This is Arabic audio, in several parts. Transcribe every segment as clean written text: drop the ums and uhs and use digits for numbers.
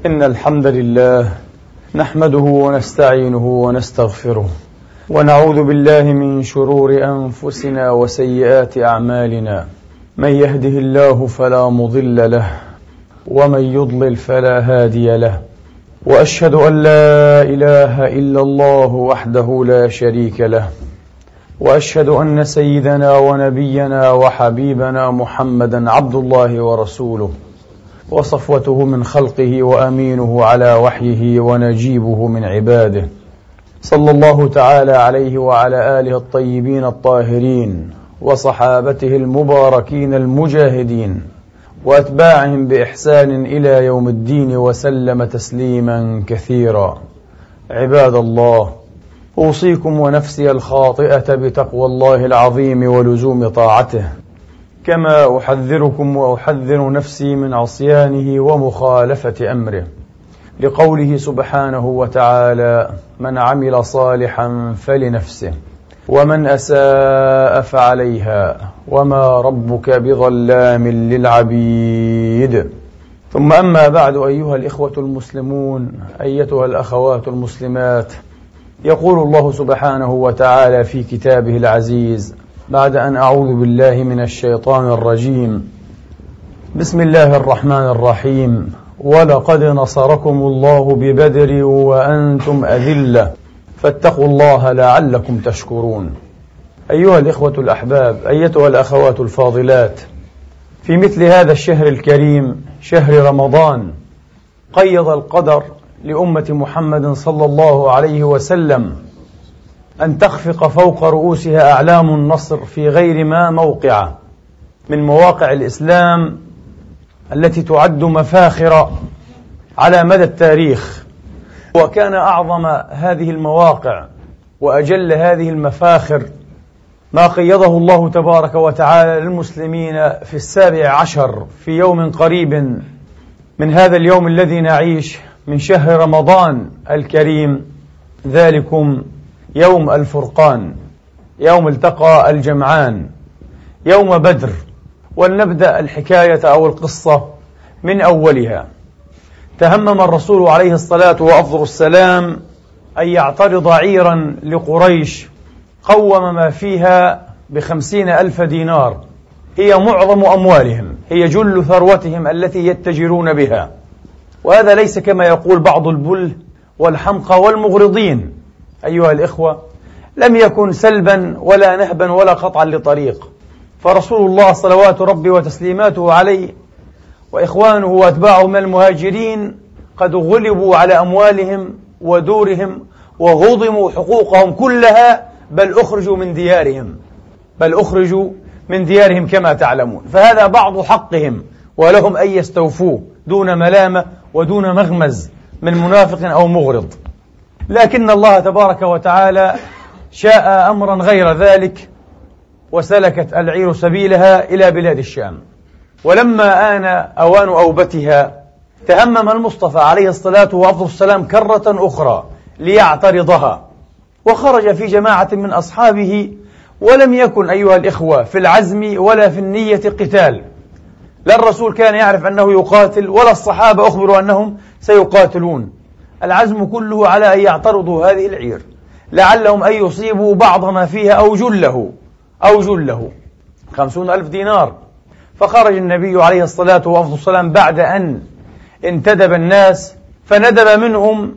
إن الحمد لله نحمده ونستعينه ونستغفره ونعوذ بالله من شرور أنفسنا وسيئات أعمالنا. من يهده الله فلا مضل له ومن يضلل فلا هادي له، وأشهد أن لا إله إلا الله وحده لا شريك له، وأشهد أن سيدنا ونبينا وحبيبنا محمدا عبد الله ورسوله وصفوته من خلقه وأمينه على وحيه ونجيبه من عباده، صلى الله تعالى عليه وعلى آله الطيبين الطاهرين وصحابته المباركين المجاهدين وأتباعهم بإحسان إلى يوم الدين وسلم تسليما كثيرا. عباد الله، أوصيكم ونفسي الخاطئة بتقوى الله العظيم ولزوم طاعته، كما أحذركم وأحذر نفسي من عصيانه ومخالفة أمره، لقوله سبحانه وتعالى: من عمل صالحا فلنفسه ومن أساء فعليها وما ربك بظلام للعبيد. ثم أما بعد، أيها الإخوة المسلمون، أيتها الأخوات المسلمات، يقول الله سبحانه وتعالى في كتابه العزيز بعد أن أعوذ بالله من الشيطان الرجيم: بسم الله الرحمن الرحيم: ولقد نصركم الله ببدر وأنتم أذلة فاتقوا الله لعلكم تشكرون. أيها الإخوة الأحباب، أيتها الأخوات الفاضلات، في مثل هذا الشهر الكريم، شهر رمضان، قيض القدر لأمة محمد صلى الله عليه وسلم أن تخفق فوق رؤوسها أعلام النصر في غير ما موقع من مواقع الإسلام التي تعد مفاخر على مدى التاريخ. وكان أعظم هذه المواقع وأجل هذه المفاخر ما قيضه الله تبارك وتعالى للمسلمين في 17 في يوم قريب من هذا اليوم الذي نعيش من شهر رمضان الكريم، ذلكم يوم الفرقان، يوم التقى الجمعان، يوم بدر. ولنبدأ الحكاية أو القصة من أولها. تهمم الرسول عليه الصلاة وأفضل السلام أن يعترض عيرا لقريش قوم ما فيها ب50,000 دينار، هي معظم أموالهم، هي جل ثروتهم التي يتجرون بها. وهذا ليس كما يقول بعض البل والحمقى والمغرضين، أيها الإخوة، لم يكن سلبا ولا نهبا ولا قطعا لطريق. فرسول الله صلوات ربي وتسليماته عليه وإخوانه وأتباعه من المهاجرين قد غلبوا على أموالهم ودورهم وهضموا حقوقهم كلها، بل أخرجوا من ديارهم كما تعلمون. فهذا بعض حقهم ولهم أن يستوفوه دون ملامة ودون مغمز من منافق أو مغرض. لكن الله تبارك وتعالى شاء أمرا غير ذلك، وسلكت العير سبيلها إلى بلاد الشام. ولما آن أوان أوبتها تهمم المصطفى عليه الصلاة والسلام كرة أخرى ليعترضها، وخرج في جماعة من أصحابه، ولم يكن أيها الإخوة في العزم ولا في النية قتال. لا الرسول كان يعرف أنه يقاتل، ولا الصحابة أخبروا أنهم سيقاتلون. العزم كله على أن يعترضوا هذه العير لعلهم أن يصيبوا بعض ما فيها أو جله 50,000 دينار. فخرج النبي عليه الصلاة والسلام بعد أن انتدب الناس، فندب منهم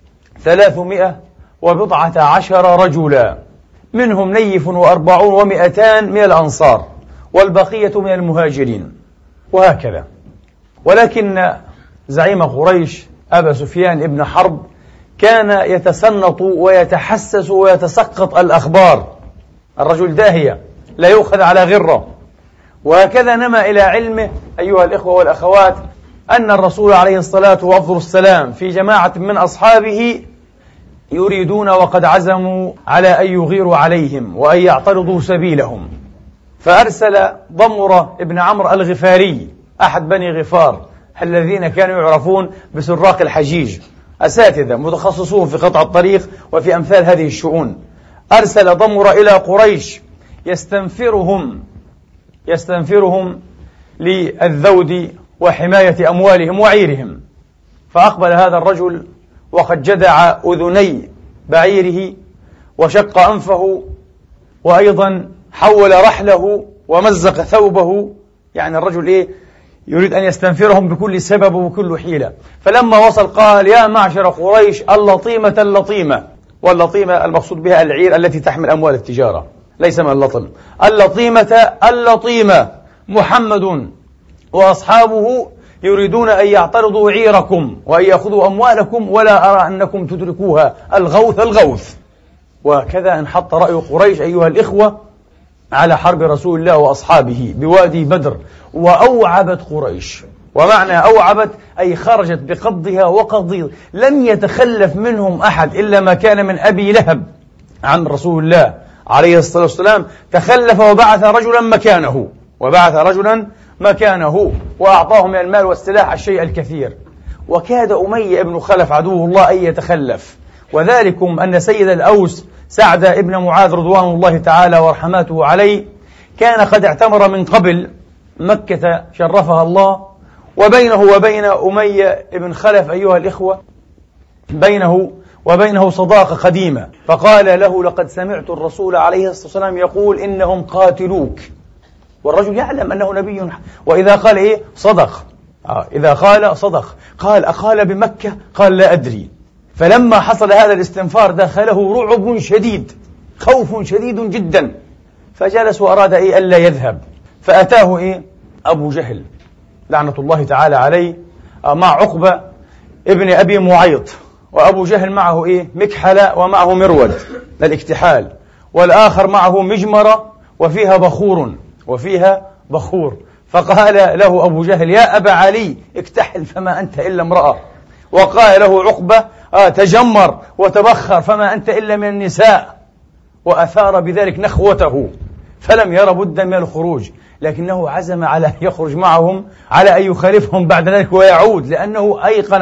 310 رجلا، منهم نيف 40 و200 من الأنصار، والبقية من المهاجرين، وهكذا. ولكن زعيم قريش أبا سفيان ابن حرب كان يتسنط ويتحسس ويتسقط الأخبار، الرجل داهية لا يؤخذ على غرة. وهكذا نما إلى علمه أيها الإخوة والأخوات أن الرسول عليه الصلاة والسلام في جماعة من أصحابه يريدون وقد عزموا على أن يغيروا عليهم وأن يعترضوا سبيلهم. فأرسل ضمرة ابن عمرو الغفاري، أحد بني غفار الذين كانوا يعرفون بسراق الحجيج، أساتذة متخصصون في قطع الطريق وفي أمثال هذه الشؤون. أرسل ضمرة إلى قريش يستنفرهم للذود وحماية أموالهم وعيرهم. فأقبل هذا الرجل وقد جدع أذني بعيره وشق أنفه وأيضا حول رحله ومزق ثوبه، يعني الرجل يريد أن يستنفرهم بكل سبب وبكل حيلة. فلما وصل قال: يا معشر قريش، اللطيمة اللطيمة، واللطيمة المقصود بها العير التي تحمل أموال التجارة، ليس من اللطم. اللطيمة اللطيمة، محمد وأصحابه يريدون أن يعترضوا عيركم وأن يأخذوا أموالكم، ولا أرى أنكم تدركوها، الغوث الغوث. وكذا انحط رأي قريش أيها الإخوة على حرب رسول الله وأصحابه بوادي بدر، وأوعبت قريش. ومعنى أوعبت أي خرجت بقبضها وقضيض، لم يتخلف منهم أحد إلا ما كان من أبي لهب عن رسول الله عليه الصلاة والسلام، تخلف وبعث رجلا مكانه وأعطاه من المال والسلاح الشيء الكثير. وكاد أمية بن خلف عدو الله أن يتخلف، وذلكم أن سيد الأوس سعد ابن معاذ رضوان الله تعالى ورحماته عليه كان قد اعتمر من قبل مكة شرفها الله، وبينه وبين أمية بن خلف أيها الإخوة بينه وبينه صداقة قديمة، فقال له: لقد سمعت الرسول عليه الصلاة والسلام يقول إنهم قاتلوك. والرجل يعلم أنه نبي، وإذا قال صدق، إذا قال صدق. قال: أقال بمكة؟ قال: لا أدري. فلما حصل هذا الاستنفار دخله رعب شديد، خوف شديد جدا، فجلس وأراد ألا يذهب. فأتاه أبو جهل لعنة الله تعالى عليه مع عقبة ابن أبي معيط، وأبو جهل معه مكحلة ومعه مرود للاكتحال، والآخر معه مجمرة وفيها بخور. فقال له أبو جهل: يا أبا علي، اكتحل فما أنت إلا امرأة. وقال له عقبة: تجمر وتبخر فما أنت إلا من النساء. وأثار بذلك نخوته، فلم ير بدا من الخروج، لكنه عزم على أن يخرج معهم، على أن يخالفهم بعد ذلك ويعود، لأنه أيقن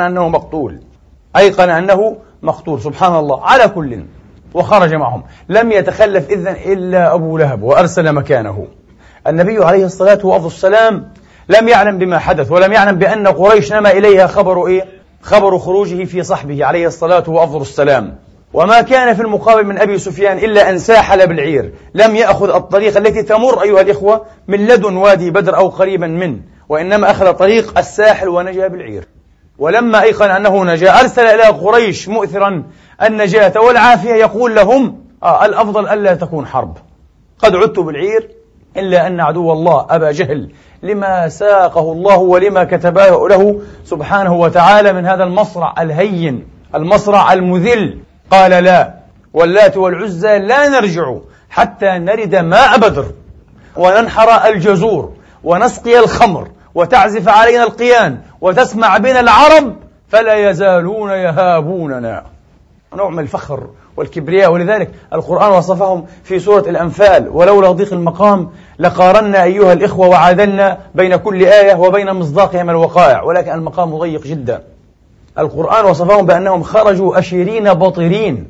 أنه مقتول. سبحان الله. على كل، وخرج معهم، لم يتخلف إذن إلا أبو لهب وأرسل مكانه. النبي عليه الصلاة والسلام لم يعلم بما حدث، ولم يعلم بأن قريش نما إليها خبر خروجه في صحبه عليه الصلاة والسلام. وما كان في المقابل من أبي سفيان إلا أن ساحل بالعير، لم يأخذ الطريق التي تمر أيها الإخوة من لدن وادي بدر أو قريبا منه، وإنما أخذ طريق الساحل ونجا بالعير. ولما أيقن أنه نجا أرسل إلى قريش مؤثرا النجاة والعافية، يقول لهم: الأفضل ألا تكون حرب، قد عدت بالعير، إلا أن عدو الله أبا جهل لما ساقه الله ولما كتبه له سبحانه وتعالى من هذا المصرع الهين، المصرع المذل، قال: لا، واللات والعزى لا نرجع حتى نرد ماء بدر وننحر الجزور ونسقي الخمر وتعزف علينا القيان وتسمع بنا العرب فلا يزالون يهابوننا. نوع من الفخر والكبرياء. ولذلك القرآن وصفهم في سورة الأنفال: ولولا ضيق المقام لقارنا أيها الإخوة وعادلنا بين كل آية وبين مصداقها من الوقائع، ولكن المقام ضيق جدا. القرآن وصفهم بأنهم خرجوا أشيرين بطرين،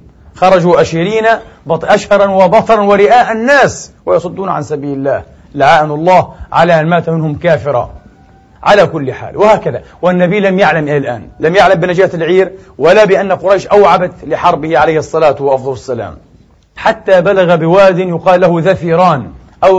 أشهرا وبطرا ورئاء الناس ويصدون عن سبيل الله، لعان الله على من مات منهم كافرا. على كل حال، وهكذا. والنبي لم يعلم إلى الآن، لم يعلم بنجاة العير ولا بأن قريش أوعبت لحربه عليه الصلاة والسلام، حتى بلغ بواد يقال له ذفيران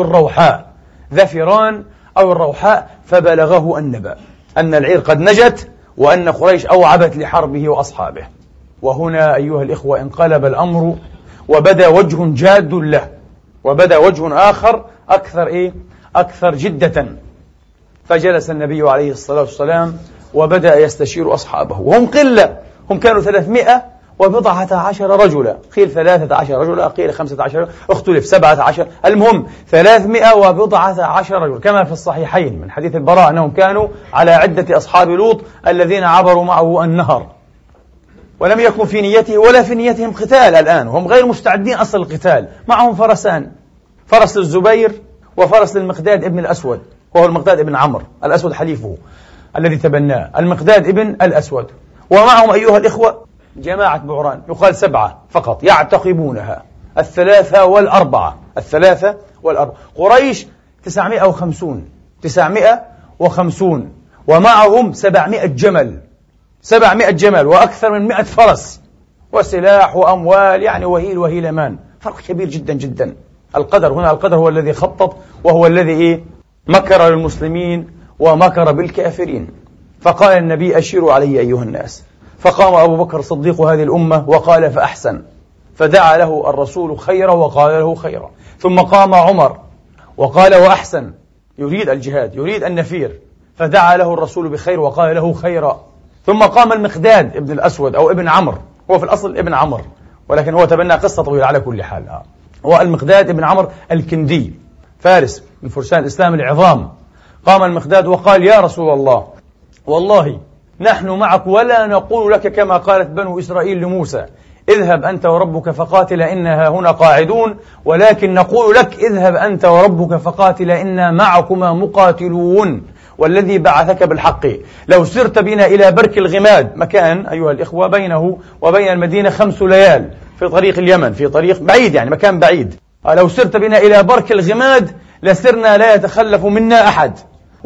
أو الروحاء، فبلغه النبأ أن العير قد نجت وأن قريش أوعبت لحربه وأصحابه. وهنا أيها الإخوة انقلب الأمر، وبدأ وجه جاد له، وبدأ وجه آخر أكثر جدة. فجلس النبي عليه الصلاة والسلام وبدأ يستشير أصحابه، وهم قلة، هم كانوا 310 رجلا، قيل 13 رجلا، قيل 15، اختلف 17، المهم 310 رجل، كما في الصحيحين من حديث البراء أنهم كانوا على عدة أصحاب لوط الذين عبروا معه النهر، ولم يكن في نيته ولا في نيتهم قتال الآن، هم غير مستعدين أصل القتال. معهم فرسان، فرس للزبير وفرس للمقداد ابن الأسود، وهو المقداد ابن عمرو، الأسود حليفه الذي تبناه، المقداد ابن الأسود. ومعهم أيها الإخوة جماعة بعران، يقال 7 فقط، يعتقبونها 3 و4. قريش 950، ومعهم 700 جمل، 700 جمل وأكثر من 100 فرس وسلاح وأموال، يعني وهيل وهيلمان، فرق كبير جدا جدا. القدر هنا، القدر هو الذي خطط، وهو الذي مكر للمسلمين ومكر بالكافرين. فقال النبي: أشيروا علي أيها الناس. فقام أبو بكر صديق هذه الأمة وقال: فأحسن. فدعا له الرسول خيرا وقال له خيرا. ثم قام عمر وقال: وأحسن، يريد الجهاد، يريد النفير، فدعا له الرسول بخير وقال له خيرا. ثم قام المقداد ابن الأسود أو ابن عمرو، هو في الأصل ابن عمرو ولكن هو تبنى قصة طويلة على كل حال. هو المقداد ابن عمرو الكندي، فارس من فرسان الإسلام العظام. قام المقداد وقال: يا رسول الله، والله نحن معك ولا نقول لك كما قالت بنو إسرائيل لموسى: اذهب أنت وربك فقاتلا إنها هنا قاعدون، ولكن نقول لك: اذهب أنت وربك فقاتلا إنا معكما مقاتلون، والذي بعثك بالحق لو سرت بنا إلى برك الغماد، مكان أيها الإخوة بينه وبين المدينة 5 ليال في طريق اليمن، في طريق بعيد، يعني مكان بعيد. لو سرت بنا إلى برك الغماد لسرنا لا يتخلف منا أحد،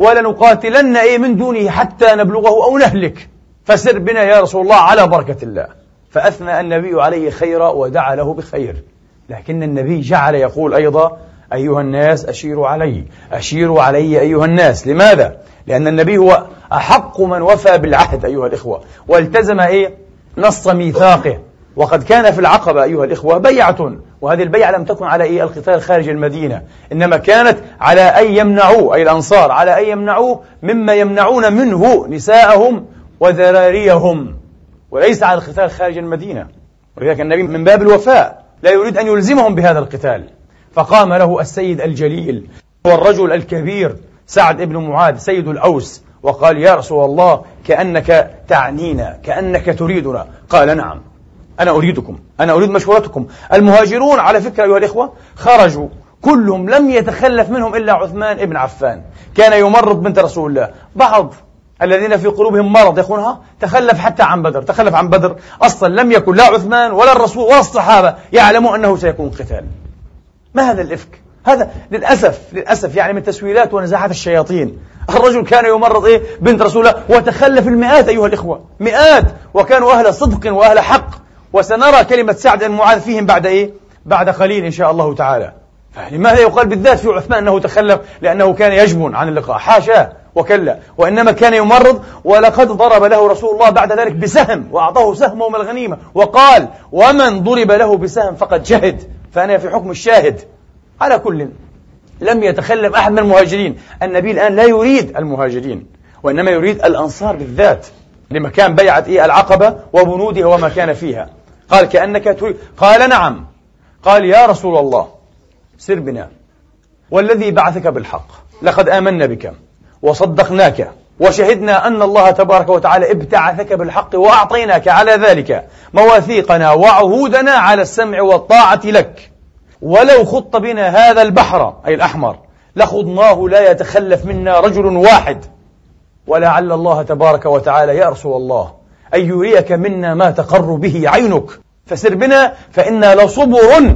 ولنقاتلن من دونه حتى نبلغه أو نهلك، فسر بنا يا رسول الله على بركة الله. فأثنى النبي عليه خيرا ودعا له بخير. لكن النبي جعل يقول أيضا: أيها الناس أشيروا علي، أشيروا علي أيها الناس. لماذا؟ لأن النبي هو أحق من وفى بالعهد أيها الإخوة، والتزم نص ميثاقه. وقد كان في العقبة أيها الإخوة بيعة، وهذه البيعة لم تكن على القتال خارج المدينة، إنما كانت على أن يمنعوا، أي الأنصار، على أن يمنعوا مما يمنعون منه نساءهم وذراريهم، وليس على القتال خارج المدينة. ولذلك النبي من باب الوفاء لا يريد أن يلزمهم بهذا القتال. فقام له السيد الجليل والرجل الكبير سعد بن معاذ سيد الأوس وقال: يا رسول الله، كأنك تعنينا، كأنك تريدنا. قال: نعم، أنا أريدكم، أنا أريد مشورتكم. المهاجرون على فكرة أيها الإخوة خرجوا كلهم، لم يتخلف منهم إلا عثمان بن عفان، كان يمرض بنت رسول الله. بعض الذين في قلوبهم مرض يقولها تخلف حتى عن بدر، تخلف عن بدر. أصلا لم يكن لا عثمان ولا الرسول ولا الصحابة يعلموا أنه سيكون قتال. ما هذا الإفك؟ هذا للأسف يعني من تسويلات ونزاعات الشياطين. الرجل كان يمرض بنت رسول الله وتخلف المئات أيها الإخوة، مئات، وكانوا أهل صدق وأهل حق. وسنرى كلمة سعد بن معاذ فيهم بعد قليل إن شاء الله تعالى. لماذا يقال بالذات في عثمان أنه تخلف؟ لأنه كان يجبن عن اللقاء، حاشا وكلا، وإنما كان يمرض. ولقد ضرب له رسول الله بعد ذلك بسهم وأعطاه سهمه من الغنيمة، وقال: ومن ضرب له بسهم فقد شهد. فأنا في حكم الشاهد. على كل، لم يتخلف أحد من المهاجرين. النبي الآن لا يريد المهاجرين، وإنما يريد الأنصار بالذات لمكان بيعة العقبة وبنودها وما كان فيها. قال: كأنك تريد. قال: نعم. قال: يا رسول الله، سر بنا، والذي بعثك بالحق لقد آمنا بك وصدقناك وشهدنا أن الله تبارك وتعالى ابتعثك بالحق، وأعطيناك على ذلك مواثيقنا وعهودنا على السمع والطاعة لك، ولو خط بنا هذا البحر أي الأحمر لخضناه لا يتخلف منا رجل واحد، ولعل الله تبارك وتعالى يا رسول الله أن يريك منا ما تقر به عينك، فسر بنا فإنا لصبر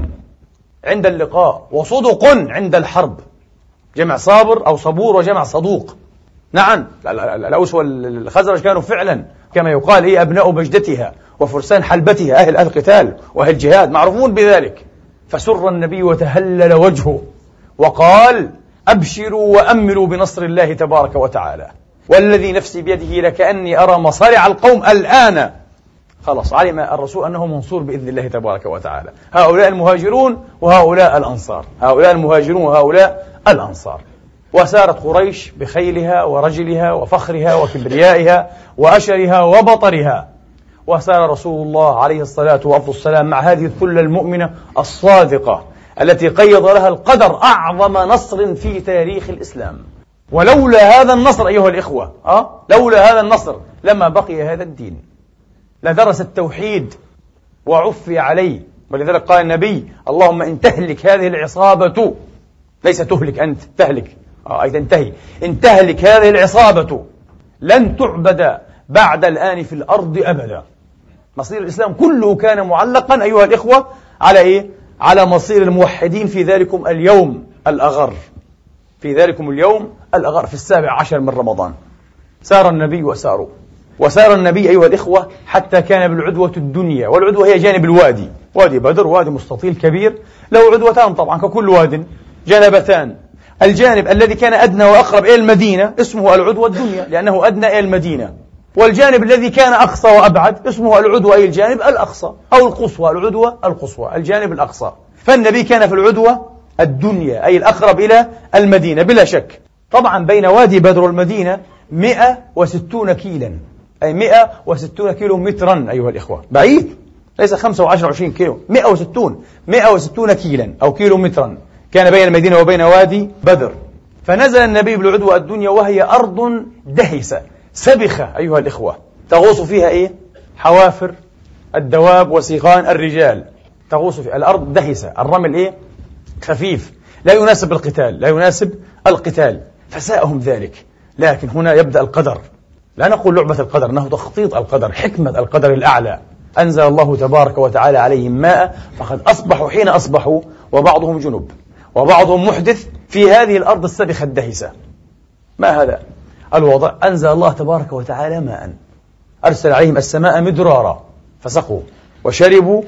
عند اللقاء وصدق عند الحرب. جمع صابر أو صبور وجمع صدوق. نعم، الأوس والخزرج كانوا فعلا كما يقال أبناء بجدتها وفرسان حلبتها، أهل القتال وأهل الجهاد، معروفون بذلك. فسر النبي وتهلل وجهه وقال: أبشروا وأملوا بنصر الله تبارك وتعالى، والذي نفسي بيده لكأني أرى مصارع القوم الآن. خلاص علم الرسول أنه منصور بإذن الله تبارك وتعالى. هؤلاء المهاجرون وهؤلاء الأنصار، هؤلاء المهاجرون وهؤلاء الأنصار. وسارت قريش بخيلها ورجلها وفخرها وكبريائها وأشرها وبطرها، وسار رسول الله عليه الصلاة والسلام مع هذه الثلة المؤمنة الصادقة التي قيض لها القدر أعظم نصر في تاريخ الإسلام. ولولا هذا النصر أيها الإخوة، لولا هذا النصر لما بقي هذا الدين، لدرس التوحيد وعفي عليه. ولذلك قال النبي: اللهم إن تهلك هذه العصابة، ليس تهلك أنت، تهلك أي تنتهي، إن تهلك هذه العصابة لن تعبد بعد الآن في الأرض أبدا. مصير الإسلام كله كان معلقا أيها الإخوة على على مصير الموحدين في ذلكم اليوم الأغر، في ذلكم اليوم الأغر، في 17 من رمضان. سار النبي وساروا وسار النبي أيها الإخوة حتى كان بالعدوة الدنيا، والعدوة هي جانب الوادي، وادي بدر وادي مستطيل كبير له عدوتان طبعا ككل واد، جانبتان. الجانب الذي كان أدنى وأقرب إلى المدينة اسمه العدوة الدنيا لأنه أدنى إلى المدينة، والجانب الذي كان أقصى وأبعد اسمه العدوة أي الجانب الأقصى أو القصوى، العدوة القصوى الجانب الأقصى. فالنبي كان في العدوة الدنيا أي الأقرب إلى المدينة بلا شك. طبعا بين وادي بدر والمدينة 160 كيلا، أي 160 كيلو مترا أيها الإخوة، بعيد، ليس 5 و10 و20 كيلو، 160 كيلا أو كيلو مترا كان بين المدينة وبين وادي بدر. فنزل النبي بالعدوة الدنيا وهي أرض دهسة سبخة أيها الإخوة، تغوص فيها حوافر الدواب وسيغان الرجال، تغوص فيها. الأرض دهسة، الرمل خفيف، لا يناسب القتال، لا يناسب القتال، فساءهم ذلك. لكن هنا يبدأ القدر، لا نقول لعبة القدر، إنه تخطيط القدر، حكمة القدر الأعلى. أنزل الله تبارك وتعالى عليهم ماء فقد أصبحوا حين أصبحوا وبعضهم جنب وبعضهم محدث في هذه الأرض السبخة الدهسة. ما هذا الوضع؟ أنزل الله تبارك وتعالى ماء، أرسل عليهم السماء مدرارا فسقوا وشربوا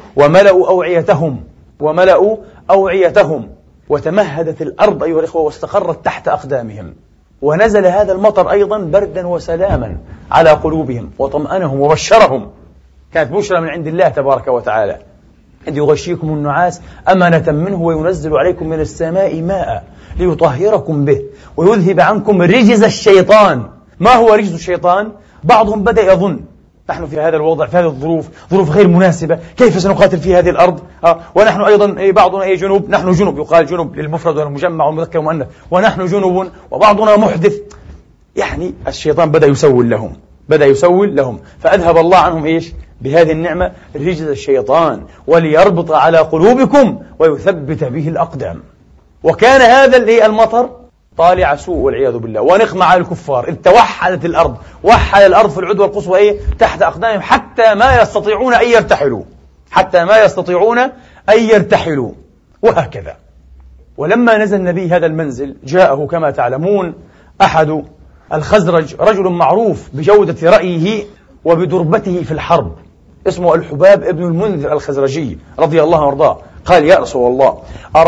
وملأوا أوعيتهم وتمهدت الأرض أيها الإخوة واستقرت تحت أقدامهم. ونزل هذا المطر أيضا بردا وسلاما على قلوبهم وطمأنهم وبشرهم، كانت بشرى من عند الله تبارك وتعالى. إذ يغشيكم النعاس أمنة منه وينزل عليكم من السماء ماء ليطهركم به ويذهب عنكم رجز الشيطان. ما هو رجز الشيطان؟ بعضهم بدأ يظن نحن في هذا الوضع، في هذه الظروف، ظروف غير مناسبة، كيف سنقاتل في هذه الأرض؟ ونحن أيضا بعضنا جنوب، نحن جنوب، يقال جنوب للمفرد والمجمع والمذكر والمؤنث، ونحن جنوب وبعضنا محدث. يعني الشيطان بدأ يسول لهم فأذهب الله عنهم بهذه النعمة رجز الشيطان وليربط على قلوبكم ويثبت به الأقدام. وكان هذا المطر طالع سوء والعياذ بالله ونقمة على الكفار، إذ توحدت الأرض، وحد الأرض في العدوى القصوى تحت أقدامهم حتى ما يستطيعون أن يرتحلوا وهكذا. ولما نزل النبي هذا المنزل جاءه كما تعلمون أحد الخزرج، رجل معروف بجودة رأيه وبدربته في الحرب، اسمه الحباب ابن المنذر الخزرجي رضي الله عنه وارضاه. قال: يا رسول الله،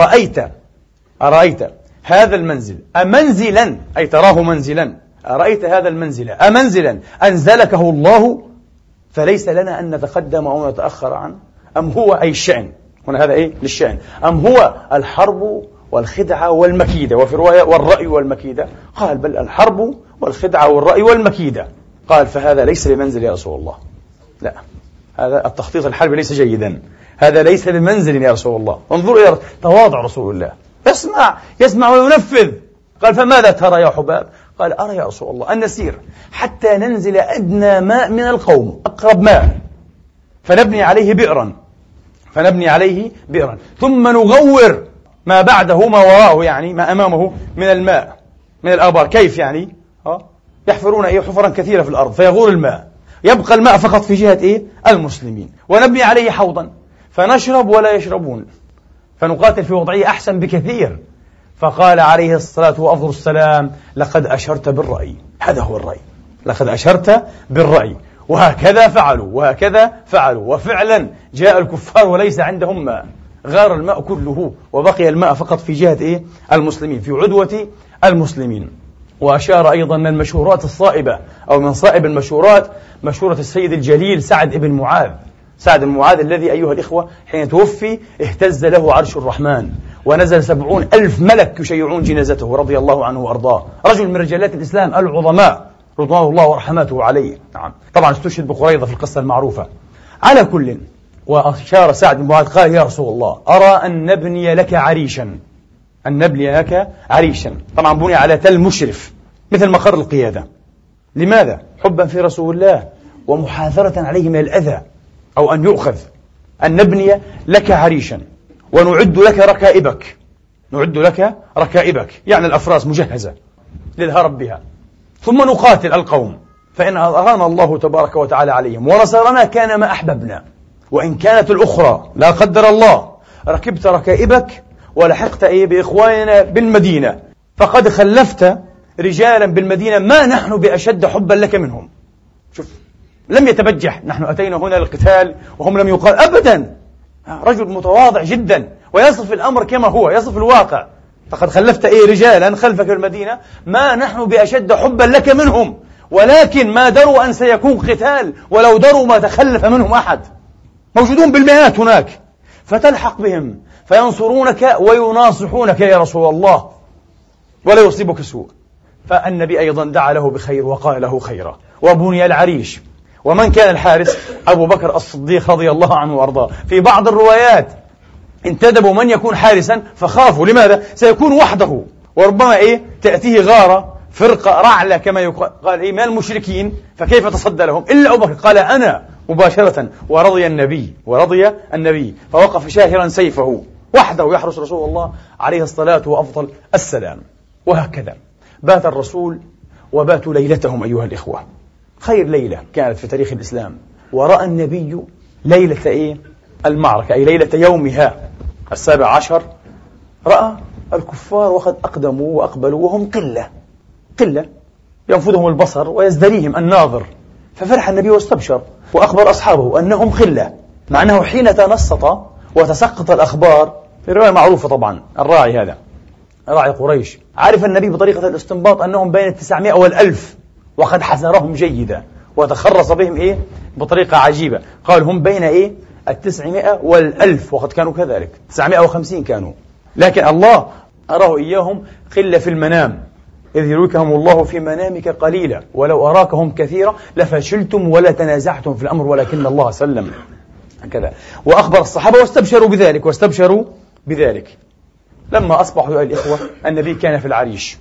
أرأيت هذا المنزل أمنزلا، أي تراه منزلا، أرأيت هذا المنزل أمنزلا أنزلكه الله فليس لنا أن نتقدم أو نتأخر عنه، أم هو أي الشأن، هنا هذا للشأن، أم هو الحرب والخدعة والمكيدة، وفي رواية والرأي والمكيدة. قال: بل الحرب والخدعة والرأي والمكيدة. قال: فهذا ليس بمنزل يا رسول الله، لا، هذا التخطيط الحربي ليس جيدا، هذا ليس بمنزل يا رسول الله. انظروا إلى تواضع رسول الله، يسمع وينفذ. قال: فماذا ترى يا حباب؟ قال: أرى يا رسول الله أن نسير حتى ننزل أدنى ماء من القوم، أقرب ماء، فنبني عليه بئرا ثم نغور ما بعده ما وراءه، يعني ما أمامه من الماء، من الآبار. كيف يعني؟ يحفرون حفرا كثيرة في الأرض فيغور الماء، يبقى الماء فقط في جهة المسلمين، ونبني عليه حوضا فنشرب ولا يشربون، فنقاتل في وضعية أحسن بكثير. فقال عليه الصلاة وأفضل السلام: لقد أشرت بالرأي. هذا هو الرأي، لقد أشرت بالرأي. وهكذا فعلوا، وفعلا جاء الكفار وليس عندهم ماء، غار الماء كله وبقي الماء فقط في جهة المسلمين، في عدوة المسلمين. وأشار أيضا من المشهورات الصائبة أو من صائب المشهورات مشهورة السيد الجليل سعد بن معاذ الذي أيها الإخوة حين توفي اهتز له عرش الرحمن ونزل 70,000 ملك يشيعون جنازته رضي الله عنه وأرضاه، رجل من رجالات الإسلام العظماء رضوان الله ورحمته عليه. نعم، طبعا استشهد بقريظة في القصة المعروفة. على كل، وأشار سعد بن معاذ قال: يا رسول الله، أرى أن نبني لك عريشا. طبعا بني على تل مشرف مثل مقر القيادة. لماذا؟ حبا في رسول الله ومحاذرة عليه من الأذى أو أن يؤخذ. أن نبني لك عريشا ونعد لك ركائبك، يعني الأفراس مجهزة للهرب بها، ثم نقاتل القوم، فإن أظهرنا الله تبارك وتعالى عليهم ونصرنا كان ما أحببنا، وإن كانت الأخرى لا قدر الله ركبت ركائبك ولحقت بإخواننا بالمدينة، فقد خلفت رجالا بالمدينة ما نحن بأشد حبا لك منهم. شوف لم يتبجح نحن أتينا هنا للقتال وهم لم يقال أبدا. رجل متواضع جدا ويصف الأمر كما هو، يصف الواقع. فقد خلفت رجالا خلفك في المدينة ما نحن بأشد حبا لك منهم، ولكن ما دروا أن سيكون قتال، ولو دروا ما تخلف منهم أحد، موجودون بالمئات هناك، فتلحق بهم فينصرونك ويناصحونك يا رسول الله ولا يصيبك سوء. فالنبي أيضا دعا له بخير وقال له خيرا، وبني العريش. ومن كان الحارس؟ أبو بكر الصديق رضي الله عنه وأرضاه. في بعض الروايات انتدبوا من يكون حارسا فخافوا، لماذا؟ سيكون وحده، وربما تأتيه غارة فرقة رعلة كما قال من المشركين، فكيف تصدى لهم؟ إلا أبو بكر قال أنا مباشرة، ورضي النبي فوقف شاهرا سيفه وحده يحرس رسول الله عليه الصلاة وأفضل السلام. وهكذا بات الرسول وبات ليلتهم أيها الإخوة، خير ليلة كانت في تاريخ الإسلام. ورأى النبي ليلة المعركة، أي ليلة يومها 17، رأى الكفار وقد أقدموا وأقبلوا وهم قلة ينفذهم البصر ويزدريهم الناظر، ففرح النبي واستبشر وأخبر أصحابه أنهم قلة، مع أنه حين تنصت وتسقط الأخبار، في رواية معروفة طبعا، الراعي هذا راعي قريش عرف النبي بطريقة الاستنباط أنهم بين 900 وال1000، وقد حذرهم جيدا وتخرص بهم بطريقة عجيبة، قال هم بين 900 وال1000، وقد كانوا كذلك 950 كانوا، لكن الله أراه إياهم قلة في المنام، إذ يريكهم الله في منامك قليلا ولو أراكهم كثيرا لفشلتم ولا تنازعتم في الأمر ولكن الله سلم، هكذا. وأخبر الصحابة واستبشروا بذلك. لما أصبحوا أيها الإخوة النبي كان في العريش،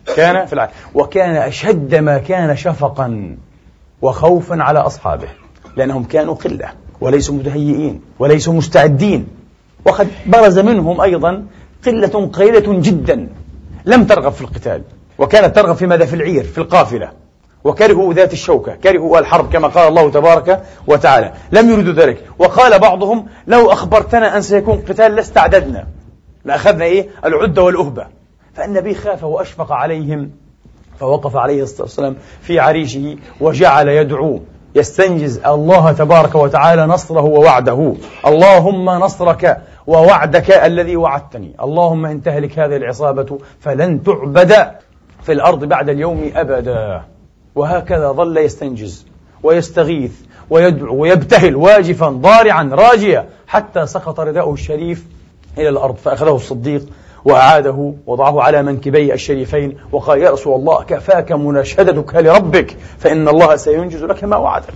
وكان أشد ما كان شفقا وخوفا على أصحابه، لأنهم كانوا قلة وليسوا متهيئين وليسوا مستعدين، وقد برز منهم أيضا قلة قليلة جدا لم ترغب في القتال، وكانت ترغب في ماذا؟ في العير، في القافلة، وكرهوا ذات الشوكة، كرهوا الحرب كما قال الله تبارك وتعالى، لم يريدوا ذلك. وقال بعضهم لو أخبرتنا أن سيكون قتال لاستعددنا، لأخذنا العدة والأهبة. فالنبي خاف وأشفق عليهم، فوقف عليه الصلاة والسلام في عريشه وجعل يدعو يستنجز الله تبارك وتعالى نصره ووعده. اللهم نصرك ووعدك الذي وعدتني، اللهم إن تهلك هذه العصابة فلن تعبد في الأرض بعد اليوم أبدا. وهكذا ظل يستنجز ويستغيث ويدعو ويبتهل واجفا ضارعا راجيا، حتى سقط رداءه الشريف إلى الأرض، فأخذه الصديق وأعاده وضعه على منكبي الشريفين وقال يا رسول الله كفاك مناشدتك لربك فإن الله سينجز لك ما وعدك،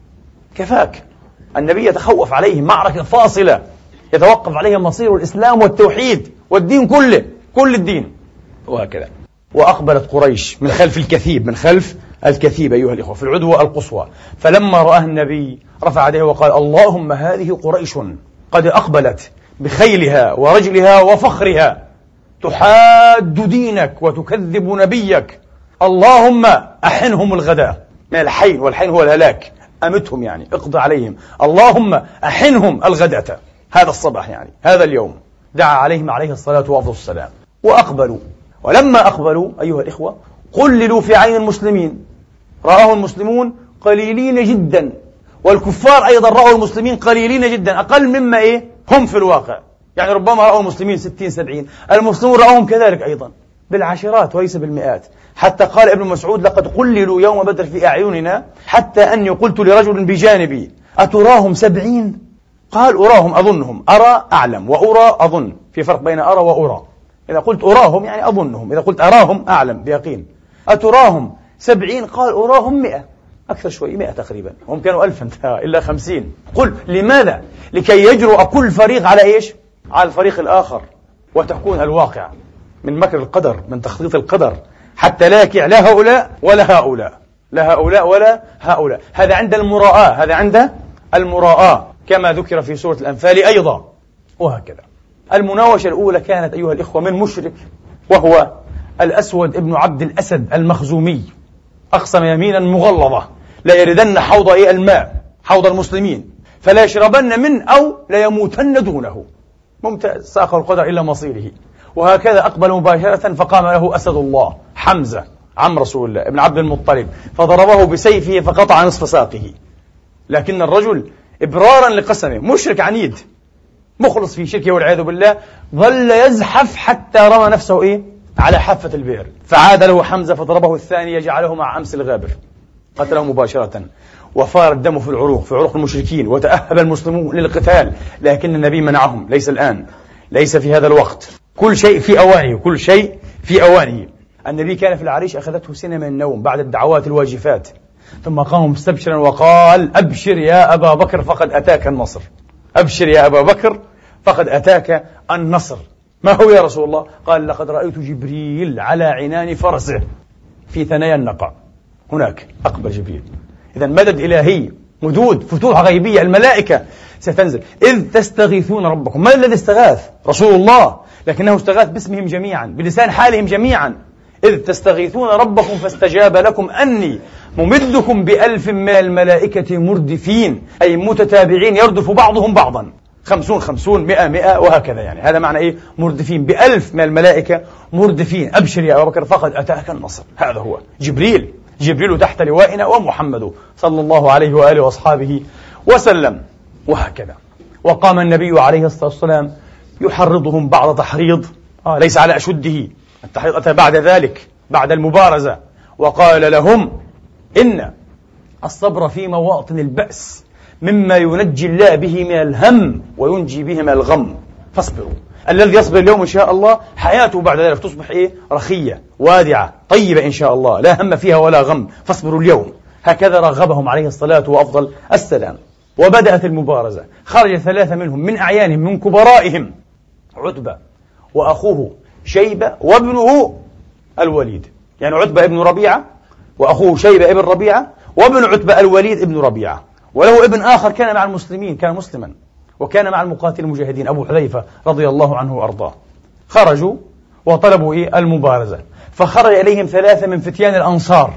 كفاك. النبي يتخوف عليه معركة فاصلة يتوقف عليها مصير الإسلام والتوحيد والدين كله، كل الدين. وهكذا وأقبلت قريش من خلف الكثيب أيها الإخوة في العدوة القصوى. فلما رآه النبي رفع يديه وقال اللهم هذه قريش قد أقبلت بخيلها ورجلها وفخرها تحاد دينك وتكذب نبيك، اللهم أحنهم الغداء، من الحين، والحين هو الهلاك، أمتهم يعني اقضى عليهم، اللهم أحنهم الغداة، هذا الصباح هذا اليوم. دعا عليهم عليه الصلاة والسلام وأقبلوا. ولما أقبلوا أيها الإخوة قللوا في عين المسلمين، رآه المسلمون قليلين جدا، والكفار أيضا رأوا المسلمين قليلين جدا، أقل مما هم في الواقع، ربما رأوا المسلمين 60-70، المسلمون رأوهم كذلك أيضا بالعشرات وليس بالمئات، حتى قال ابن مسعود لقد قللوا يوم بدر في أعيننا حتى أني قلت لرجل بجانبي أتراهم 70؟ قال أراهم أظنهم، أرى أعلم وأرى أظن، في فرق بين أرى وأرى، إذا قلت أراهم أظنهم، إذا قلت أراهم أعلم بيقين. أتراهم 70؟ قال أراهم 100، أكثر شوي 100 تقريبا، هم كانوا 1000 إلا 50. قل لماذا؟ لكي يجرؤ كل فريق على على الفريق الآخر، وتكون الواقع من مكر القدر، من تخطيط القدر، حتى لا يكع لا هؤلاء ولا هؤلاء، لا هؤلاء ولا هؤلاء. هذا عند المراءة، كما ذكر في سورة الأنفال أيضا. وهكذا المناوشة الأولى كانت أيها الإخوة من مشرك، وهو الأسود ابن عبد الأسد المخزومي، أقسم يمينا مغلظة لا يردن حوض الماء، حوض المسلمين، فلا يشربن من أو لا يموتن دونه. ممتاز، ساق القدر إلى مصيره. وهكذا أقبل مباشرة، فقام له أسد الله حمزة عم رسول الله ابن عبد المطلب، فضربه بسيفه فقطع نصف ساقه، لكن الرجل إبرارا لقسمه مشرك عنيد مخلص في شركه والعياذ بالله ظل يزحف حتى رمى نفسه على حافة البئر، فعاد له حمزة فضربه الثاني جعله مع أمس الغابر، قتله مباشرة وفار الدم في عروق المشركين وتأهب المسلمون للقتال، لكن النبي منعهم. ليس الآن، ليس في هذا الوقت، كل شيء في أوانه، كل شيء في أوانه. النبي كان في العريش أخذته سنة من النوم بعد الدعوات الواجفات، ثم قام مستبشرا وقال: أبشر يا أبا بكر فقد أتاك النصر، أبشر يا أبا بكر فقد أتاك النصر. ما هو يا رسول الله؟ قال: لقد رأيت جبريل على عنان فرسه في ثنايا النقع، هناك أقبل جبريل. إذا مدد إلهي، مدود، فتوح غيبية، الملائكة ستنزل. إذ تستغيثون ربكم، من الذي استغاث؟ رسول الله، لكنه استغاث باسمهم جميعا، بلسان حالهم جميعا. إذ تستغيثون ربكم فاستجاب لكم أني ممدكم ب1000 من الملائكة مردفين، أي متتابعين يردف بعضهم بعضا، 50 50 100 100 وهكذا. يعني هذا معنى مردفين، ب1000 من الملائكة مردفين. أبشر يا أبا بكر فقد أتاك النصر. هذا هو جبريل تحت لوائنا ومحمد صلى الله عليه وآله وأصحابه وسلم، وهكذا. وقام النبي عليه الصلاة والسلام يحرضهم بعض تحريض ليس على أشده، التحريض أتى بعد ذلك، بعد المبارزة، وقال لهم: إن الصبر في مواطن البأس مما ينجي الله به من الهم وينجي به من الغم، فاصبروا. الذي يصبر اليوم إن شاء الله حياته بعد ذلك تصبح رخية وادعة طيبة إن شاء الله، لا هم فيها ولا غم، فاصبروا اليوم. هكذا رغبهم عليه الصلاة وأفضل السلام. وبدأت المبارزة، خرج 3 منهم من أعيانهم من كبرائهم، عتبة وأخوه شيبة وابنه الوليد، يعني عتبة ابن ربيعة وأخوه شيبة ابن ربيعة وابن عتبة الوليد ابن ربيعة، وله ابن آخر كان مع المسلمين، كان مسلما وكان مع المقاتل المجاهدين، أبو حذيفة رضي الله عنه وأرضاه. خرجوا وطلبوا المبارزة، فخرج إليهم 3 من فتيان الأنصار،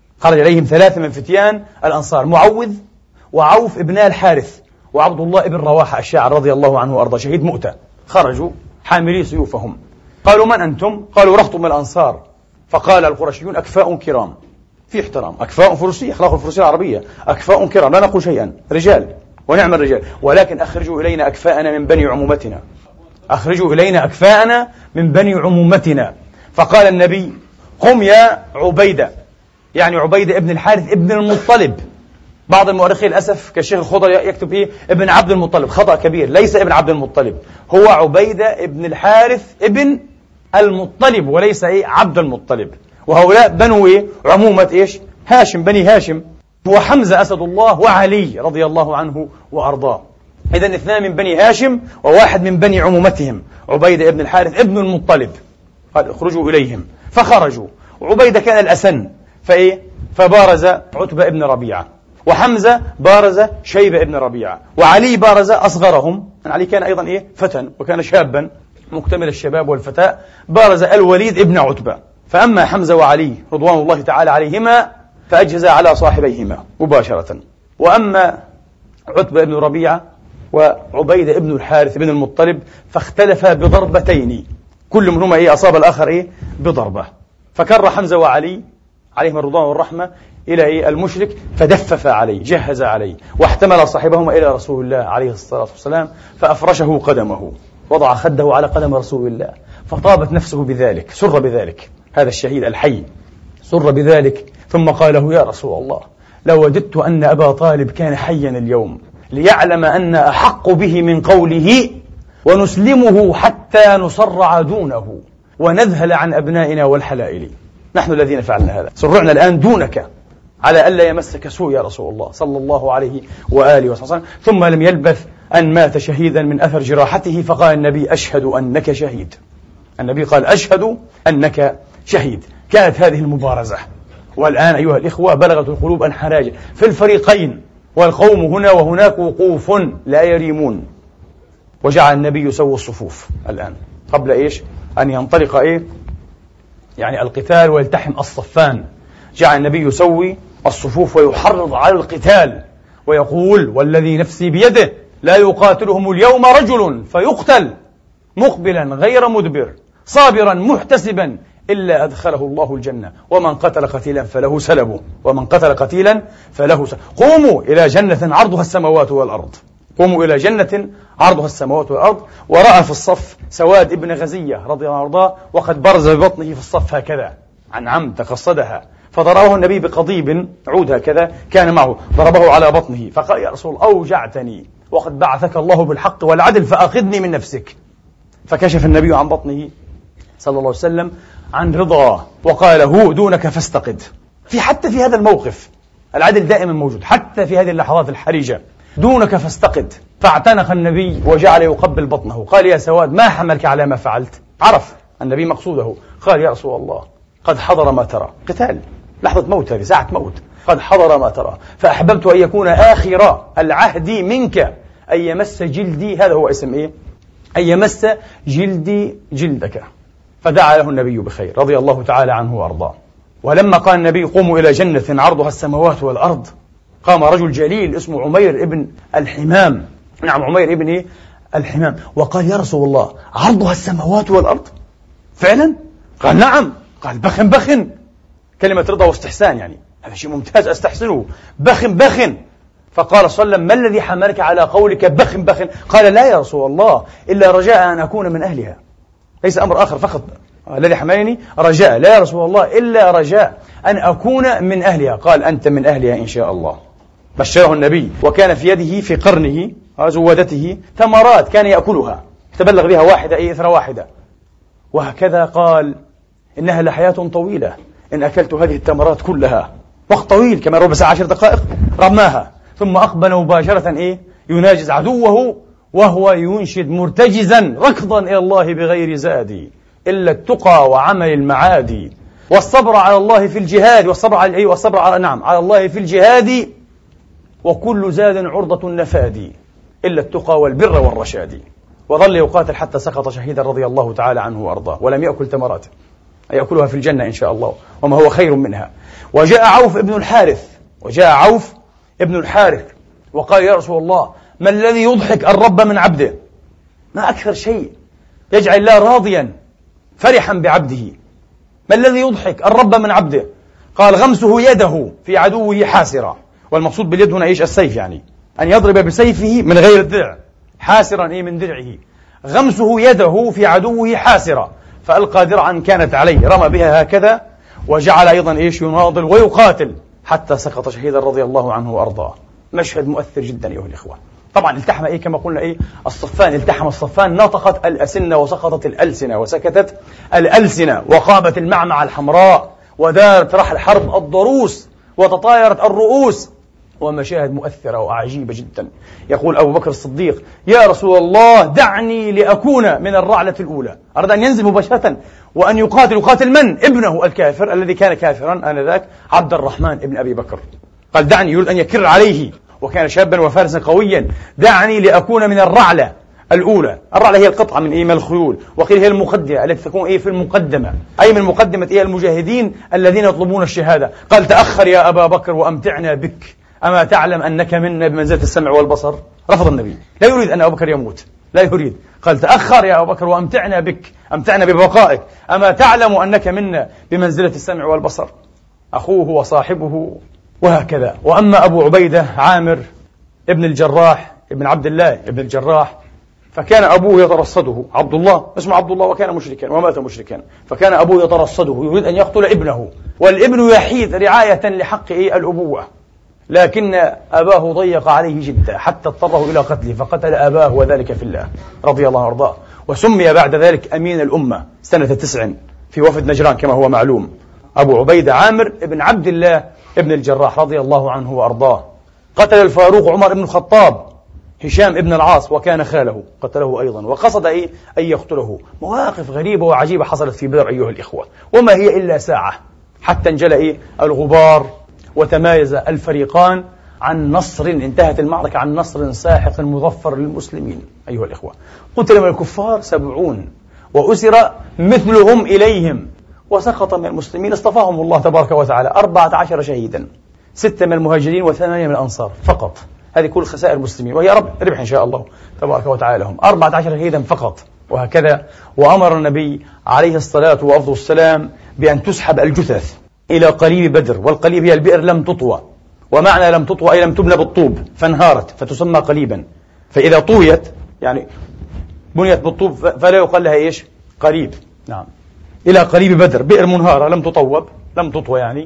معوذ وعوف ابن الحارث وعبد الله ابن رواحة الشاعر رضي الله عنه وأرضاه، شهيد مؤتة. خرجوا حاملي سيوفهم، قالوا: من أنتم؟ قالوا: رهط من الأنصار. فقال القرشيون: أكفاء كرام، في احترام، أكفاء فرسية، أخلاق الفروسية العربية، أكفاء كرام، لا نقول شيئا، رجال ونعم الرجال، ولكن أخرجوا إلينا أكفاءنا من بني عمومتنا، أخرجوا إلينا أكفاءنا من بني عمومتنا. فقال النبي: قم يا عبيدة، يعني عبيدة ابن الحارث ابن المطلب. بعض المؤرخين للأسف كالشيخ الخضر يكتب ابن عبد المطلب، خطأ كبير، ليس ابن عبد المطلب، هو عبيدة ابن الحارث ابن المطلب وليس عبد المطلب. وهؤلاء بنو عمومة هاشم، بني هاشم. هو حمزة أسد الله وعلي رضي الله عنه وأرضاه. إذن 2 من بني هاشم وواحد من بني عمومتهم، عبيدة ابن الحارث ابن المطلب. قال: اخرجوا إليهم. فخرجوا، وعبيدة كان الأسن فبارز عتبة ابن ربيعة، وحمزة بارز شيبة ابن ربيعة، وعلي بارز أصغرهم. علي كان أيضا فتى وكان شابا مكتمل الشباب والفتاء، بارز الوليد ابن عتبة. فأما حمزة وعلي رضوان الله تعالى عليهما فأجهز على صاحبيهما مباشرة، وأما عتبة ابن ربيعة وعبيدة ابن الحارث بن المطلب فاختلفا بضربتين، كل منهما أصاب الآخر بضربة. فكر حمزة وعلي عليهم الرضوان والرحمة إلى المشرك، فدفف عليه، جهز عليه، واحتمل صاحبهما إلى رسول الله عليه الصلاة والسلام، فأفرشه قدمه، وضع خده على قدم رسول الله، فطابت نفسه بذلك، سر بذلك، هذا الشهيد الحي سر بذلك. ثم قال له: يا رسول الله، لو وددت أن أبا طالب كان حيا اليوم ليعلم أن أحق به من قوله، ونسلمه حتى نصرع دونه ونذهل عن أبنائنا والحلائل. نحن الذين فعلنا هذا، سرعنا الآن دونك على ألا يمسك سوء يا رسول الله صلى الله عليه وآله وسلم. ثم لم يلبث أن مات شهيدا من أثر جراحته، فقال النبي: أشهد أنك شهيد. النبي قال: أشهد أنك شهيد. كانت هذه المبارزة، والآن أيها الإخوة بلغت القلوب أنحراج في الفريقين، والقوم هنا وهناك وقوف لا يريمون. وجعل النبي يسوي الصفوف الآن قبل أن ينطلق يعني القتال ويلتحم الصفان. جعل النبي يسوي الصفوف ويحرض على القتال، ويقول: والذي نفسي بيده لا يقاتلهم اليوم رجل فيقتل مقبلا غير مدبر صابرا محتسبا إلا أدخله الله الجنة، ومن قتل قتيلا فله سلبه، ومن قتل قتيلا فله سلبه. قوموا إلى جنة عرضها السماوات والأرض، قوموا إلى جنة عرضها السماوات والأرض. ورأى في الصف سواد ابن غزية رضي الله عنه وقد برز ببطنه في الصف هكذا عن عمد تقصدها، فضربه النبي بقضيب عود هكذا كان معه، ضربه على بطنه فقال: يا رسول أوجعتني وقد بعثك الله بالحق والعدل فأخذني من نفسك. فكشف النبي عن بطنه صلى الله عليه وسلم عن رضا وقال له: دونك فاستقد. حتى في هذا الموقف العدل دائما موجود، حتى في هذه اللحظات الحرجة. دونك فاستقد. فاعتنق النبي وجعل يقبل بطنه. قال: يا سواد ما حملك على ما فعلت؟ عرف النبي مقصوده. قال: يا رسول الله قد حضر ما ترى، قتال، لحظة موت، هذه ساعة موت، قد حضر ما ترى، فأحببت أن يكون آخر العهد منك أن يمس جلدي، هذا هو اسم إيه؟ أن يمس جلدي جلدك. فدعا له النبي بخير رضي الله تعالى عنه وأرضاه. ولما قال النبي: قوموا إلى جنة عرضها السماوات والأرض، قام رجل جليل اسمه عمير ابن الحمام، نعم عمير ابن إيه؟ الحمام، وقال: يا رسول الله عرضها السماوات والأرض فعلا؟ قال: نعم. قال: بخن بخن، كلمة رضا واستحسان، يعني هذا شيء ممتاز أستحسنه، بخن بخن. فقال صلى الله عليه وسلم: ما الذي حملك على قولك بخن بخن؟ قال: لا يا رسول الله إلا رجاء أن أكون من أهلها، ليس أمر آخر فقط، الذي حملني رجاء، لا يا رسول الله إلا رجاء أن أكون من أهلها. قال: أنت من أهلها إن شاء الله. بشره النبي، وكان في يده في قرنه زوادته ثمرات كان يأكلها، تبلغ بها واحدة إثر واحدة، وهكذا قال: إنها لحياة طويلة، إن أكلت هذه التمرات كلها، وقت طويل كما ربع ساعة 10 دقائق، رماها ثم أقبل مباشرة يناجز عدوه وهو ينشد مرتجزا ركضا إلى الله بغير زاد إلا التقى وعمل المعادي والصبر على الله في الجهاد، والصبر على الله في الجهاد، وكل زاد عرضة النفاد إلا التقى والبر والرشاد. وظل يقاتل حتى سقط شهيدا رضي الله تعالى عنه وأرضاه، ولم يأكل تمرات، يأكلها في الجنة إن شاء الله وما هو خير منها. وجاء عوف ابن الحارث وقال: يا رسول الله ما الذي يضحك الرب من عبده؟ ما أكثر شيء يجعل الله راضيا فرحا بعبده، ما الذي يضحك الرب من عبده؟ قال: غمسه يده في عدوه حاسرا. والمقصود باليد هنا إيش؟ السيف، يعني أن يضرب بسيفه من غير الدرع، حاسرا من درعه. غمسه يده في عدوه حاسرا، فألقى درعا كانت عليه، رمى بها هكذا، وجعل أيضا يناضل ويقاتل حتى سقط شهيدا رضي الله عنه وأرضاه. مشهد مؤثر جدا أيها الإخوة. طبعا التحم كما قلنا الصفان، التحم الصفان، نطقت الأسنة وسقطت الألسنة وسكتت الألسنة، وقامت المعمعة الحمراء، ودارت رحل حرب الضروس، وتطايرت الرؤوس، ومشاهد مؤثرة وعجيبة جدا. يقول أبو بكر الصديق: يا رسول الله دعني لأكون من الرعلة الأولى. أراد أن ينزل مباشرة وأن يقاتل من؟ ابنه الكافر الذي كان كافرا آنذاك، عبد الرحمن ابن أبي بكر. قال: دعني، يريد أن يكر عليه، وكان شابا وفارسا قويا. دعني لأكون من الرعلة الأولى. الرعلة هي القطعة من الخيول، وقيل هي المقدمة التي تكون في المقدمة، أي من مقدمة المجاهدين الذين يطلبون الشهادة. قال: تأخر يا أبا بكر وأمتعنا بك، أما تعلم أنك منا بمنزلة السمع والبصر؟ رفض النبي، لا يريد أن أبو بكر يموت، لا يريد. قال: تأخر يا أبو بكر وأمتعنا بك، أمتعنا ببقائك، أما تعلم أنك منا بمنزلة السمع والبصر؟ أخوه وصاحبه وهكذا. وأما أبو عبيدة عامر ابن الجراح ابن عبد الله ابن الجراح، فكان أبوه يترصده، عبد الله اسمه عبد الله، وكان مشركا ومات مشركا، فكان أبوه يترصده يريد أن يقتل ابنه، والابن يحيد رعاية لحق الأبوة، لكن أباه ضيق عليه جدا حتى اضطره إلى قتله، فقتل أباه وذلك في الله رضي الله عنه. وسمي بعد ذلك أمين الأمة سنة 9 في وفد نجران كما هو معلوم. أبو عبيدة عامر ابن عبد الله ابن الجراح رضي الله عنه وأرضاه. قتل الفاروق عمر بن الخطاب هشام ابن العاص، وكان خاله، قتله أيضا، وقصد أن يقتله. مواقف غريبة وعجيبة حصلت في بدر أيها الإخوة، وما هي إلا ساعة حتى انجلى الغبار وتمايز الفريقان عن نصر، انتهت المعركة عن نصر ساحق مظفر للمسلمين أيها الإخوة. قتل من الكفار 70، وأسر مثلهم إليهم، وسقط من المسلمين اصطفاهم الله تبارك وتعالى 14 شهيدا، 6 من المهاجرين و8 من الأنصار فقط. هذه كل خسائر المسلمين، وهي ربح إن شاء الله تبارك وتعالى لهم. 14 شهيدا فقط وهكذا. وأمر النبي عليه الصلاة والسلام بأن تسحب الجثث إلى قليب بدر، والقليب هي البئر لم تطوى، ومعنى لم تطوى أي لم تبنى بالطوب فانهارت فتسمى قليبا، فإذا طويت يعني بنيت بالطوب فلا يقال لها إيش؟ قليب. نعم، إلى قليب بدر، بئر منهارة لم تطوب لم تطوى يعني.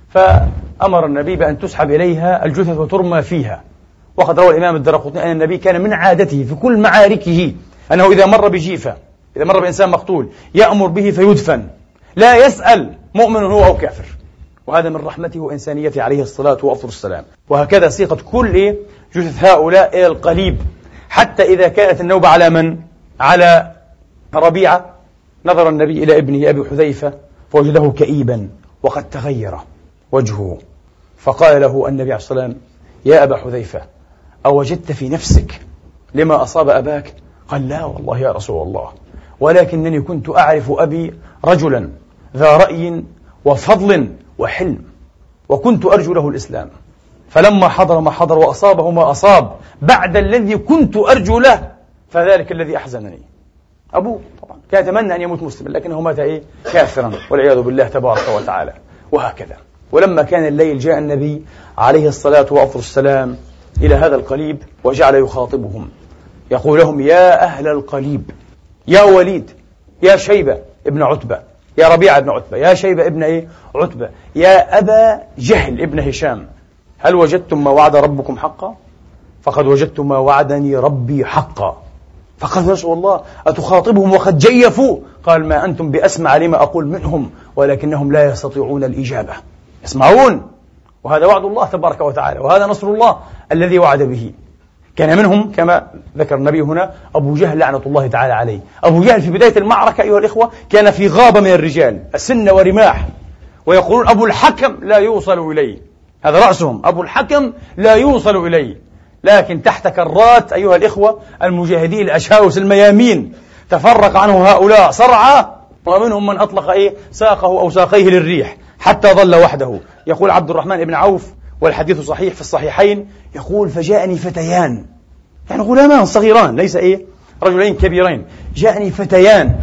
فأمر النبي بأن تسحب إليها الجثث وترمى فيها. وقد روى الإمام الدرقطني أن النبي كان من عادته في كل معاركه أنه إذا مر بجيفة، إذا مر بإنسان مقتول، يأمر به فيدفن، لا يسأل مؤمن هو أو كافر. وهذا من رحمته وإنسانيته عليه الصلاة والسلام. وهكذا سيقت كل جثث هؤلاء إلى القليب، حتى إذا كانت النوبة على من؟ على ربيعة، نظر النبي إلى ابنه أبي حذيفة فوجده كئيبا وقد تغير وجهه، فقال له النبي عليه الصلاة والسلام: يا أبا حذيفة، أوجدت في نفسك لما أصاب أباك؟ قال: لا والله يا رسول الله، ولكنني كنت أعرف أبي رجلا ذا رأي وفضل وحلم، وكنت أرجو له الإسلام، فلما حضر ما حضر وأصابه ما أصاب بعد الذي كنت أرجو له فذلك الذي أحزنني. أبوه طبعا كان يتمنى أن يموت مسلما، لكنه مات كافرا والعياذ بالله تبارك وتعالى. وهكذا. ولما كان الليل جاء النبي عليه الصلاة والسلام إلى هذا القليب وجعل يخاطبهم يقول لهم: يا أهل القليب، يا وليد، يا شيبة ابن عتبة، يا ربيعة ابن عتبة، يا شيبة ابن عتبة، يا أبا جهل ابن هشام، هل وجدتم ما وعد ربكم حقا؟ فقد وجدت ما وعدني ربي حقا. فقال: يا رسول الله، أتخاطبهم وقد جيفوا؟ قال: ما أنتم بأسمع لما أقول منهم، ولكنهم لا يستطيعون الإجابة، يسمعون. وهذا وعد الله تبارك وتعالى، وهذا نصر الله الذي وعد به. كان منهم كما ذكر النبي هنا أبو جهل لعنة الله تعالى عليه. أبو جهل في بداية المعركة أيها الإخوة كان في غابة من الرجال أسن ورماح، ويقولون: أبو الحكم لا يوصل إليه، هذا رأسهم، أبو الحكم لا يوصل إليه. لكن تحت كرات أيها الإخوة المجاهدين الأشاوس الميامين تفرق عنه هؤلاء صرعى، ومنهم من أطلق ساقه أو ساقيه للريح حتى ظل وحده. يقول عبد الرحمن بن عوف، والحديث صحيح في الصحيحين، يقول: فجاءني فتيان، يعني غلامان صغيران، ليس رجلين كبيرين، جاءني فتيان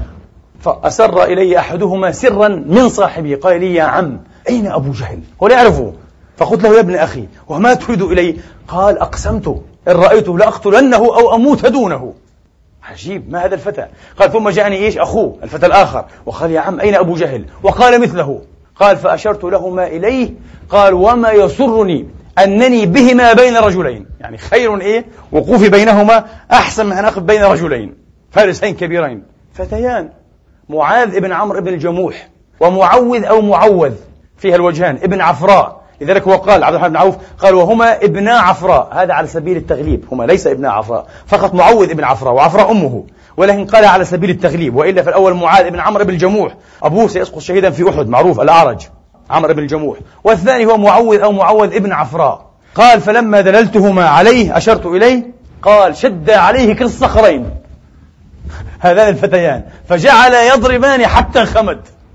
فأسر إلي أحدهما سرا من صاحبي، قال لي: يا عم، أين أبو جهل؟ ولا يعرفه. فقلت له: يا ابن أخي، وما تريد إلي؟ قال: أقسمت إن رأيته لأقتلنه أو أموت دونه. عجيب، ما هذا الفتى؟ قال: ثم جاءني أخوه الفتى الآخر وقال: يا عم، أين أبو جهل؟ وقال مثله. قال: فأشرت لهما إليه. قال: وما يسرني أنني بهما بين رجلين، يعني خير وقوفي بينهما أحسن من أن أقف بين رجلين فارسين كبيرين فتيان، معاذ ابن عمرو بن الجموح ومعوذ أو معوذ فيها الوجهان ابن عفراء. لذلك هو قال عبد الرحمن بن عوف قال: وهما ابنا عفراء، هذا على سبيل التغليب، هما ليس ابنا عفراء فقط، معوذ ابن عفراء وعفراء أمه، ولكن قال على سبيل التغليب، وإلا في الأول معاذ ابن عمرو بن الجموح، أبوه سيسقط شهيدا في أحد، معروف الأعرج عمرو بن الجموح، والثاني هو معوذ أو معوذ ابن عفراء. قال: فلما دللتهما عليه أشرت إليه، قال: شد عليه كالصخرين هذان الفتيان فجعل يضربان حتى انخمد.